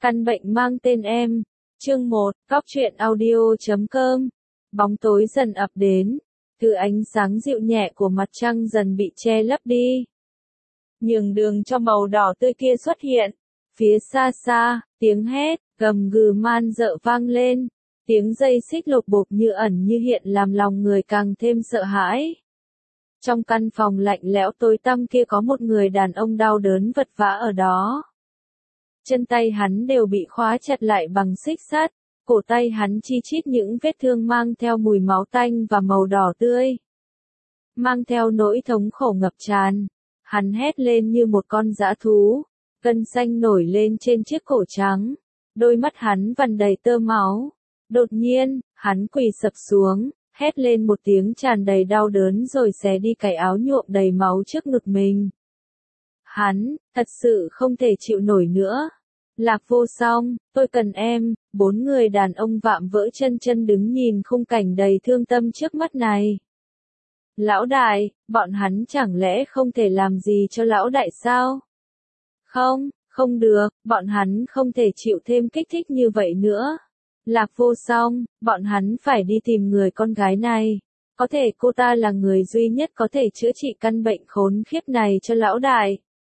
Căn bệnh mang tên em. Chương 1, Góc truyện audio.com. Bóng tối dần ập đến, thứ ánh sáng dịu nhẹ của mặt trăng dần bị che lấp đi. Nhường đường cho màu đỏ tươi kia xuất hiện. Phía xa xa, tiếng hét, gầm gừ man dợ vang lên. Tiếng dây xích lục bộp như ẩn như hiện làm lòng người càng thêm sợ hãi. Trong căn phòng lạnh lẽo tối tăm kia có một người đàn ông đau đớn vật vã ở đó. Chân tay hắn đều bị khóa chặt lại bằng xích sắt, cổ tay hắn chi chít những vết thương mang theo mùi máu tanh và màu đỏ tươi. Mang theo nỗi thống khổ ngập tràn, hắn hét lên như một con dã thú, gân xanh nổi lên trên chiếc cổ trắng, đôi mắt hắn vằn đầy tơ máu. Đột nhiên, hắn quỳ sập xuống, hét lên một tiếng tràn đầy đau đớn rồi xé đi cái áo nhuộm đầy máu trước ngực mình. Hắn, thật sự không thể chịu nổi nữa. Lạc Vô Song, tôi cần em. 4 người đàn ông vạm vỡ chân chân đứng nhìn khung cảnh đầy thương tâm trước mắt này. Lão đại, bọn hắn chẳng lẽ không thể làm gì cho lão đại sao? Không, không được, bọn hắn không thể chịu thêm kích thích như vậy nữa. Lạc Vô Song, bọn hắn phải đi tìm người con gái này. Có thể cô ta là người duy nhất có thể chữa trị căn bệnh khốn khiếp này cho lão đại.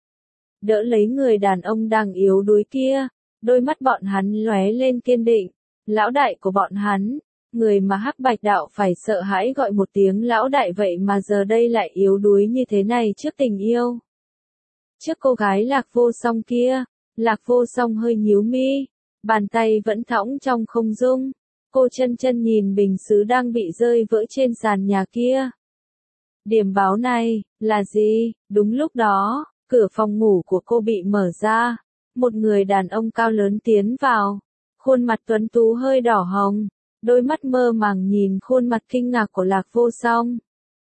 Đỡ lấy người đàn ông đang yếu đuối kia, đôi mắt bọn hắn lóe lên kiên định. Lão đại của bọn hắn, người mà Hắc Bạch Đạo phải sợ hãi gọi một tiếng lão đại vậy mà giờ đây lại yếu đuối như thế này trước tình yêu. Trước cô gái Lạc Vô Song kia, Lạc Vô Song hơi nhíu mi, bàn tay vẫn thõng trong không trung. Cô chân chân nhìn bình sứ đang bị rơi vỡ trên sàn nhà kia. Điểm báo này, là gì? Đúng lúc đó, cửa phòng ngủ của cô bị mở ra. Một người đàn ông cao lớn tiến vào. Khuôn mặt tuấn tú hơi đỏ hồng. Đôi mắt mơ màng nhìn khuôn mặt kinh ngạc của Lạc Vô Song.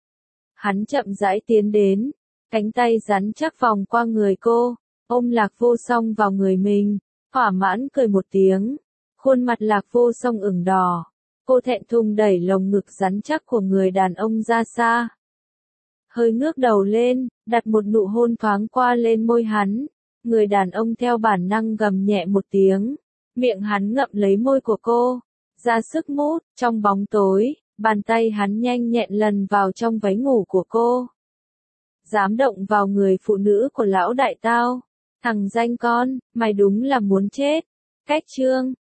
Hắn chậm rãi tiến đến. Cánh tay rắn chắc vòng qua người cô. Ôm Lạc Vô Song vào người mình. Thỏa mãn cười một tiếng. Khuôn mặt Lạc Vô Song ửng đỏ. Cô thẹn thùng đẩy lồng ngực rắn chắc của người đàn ông ra xa. Hơi ngước đầu lên, đặt một nụ hôn thoáng qua lên môi hắn. Người đàn ông theo bản năng gầm nhẹ một tiếng. Miệng hắn ngậm lấy môi của cô. Ra sức mút, trong bóng tối, bàn tay hắn nhanh nhẹn lần vào trong váy ngủ của cô. Dám động vào người phụ nữ của lão đại tao. Thằng danh con, mày đúng là muốn chết. Cách chương.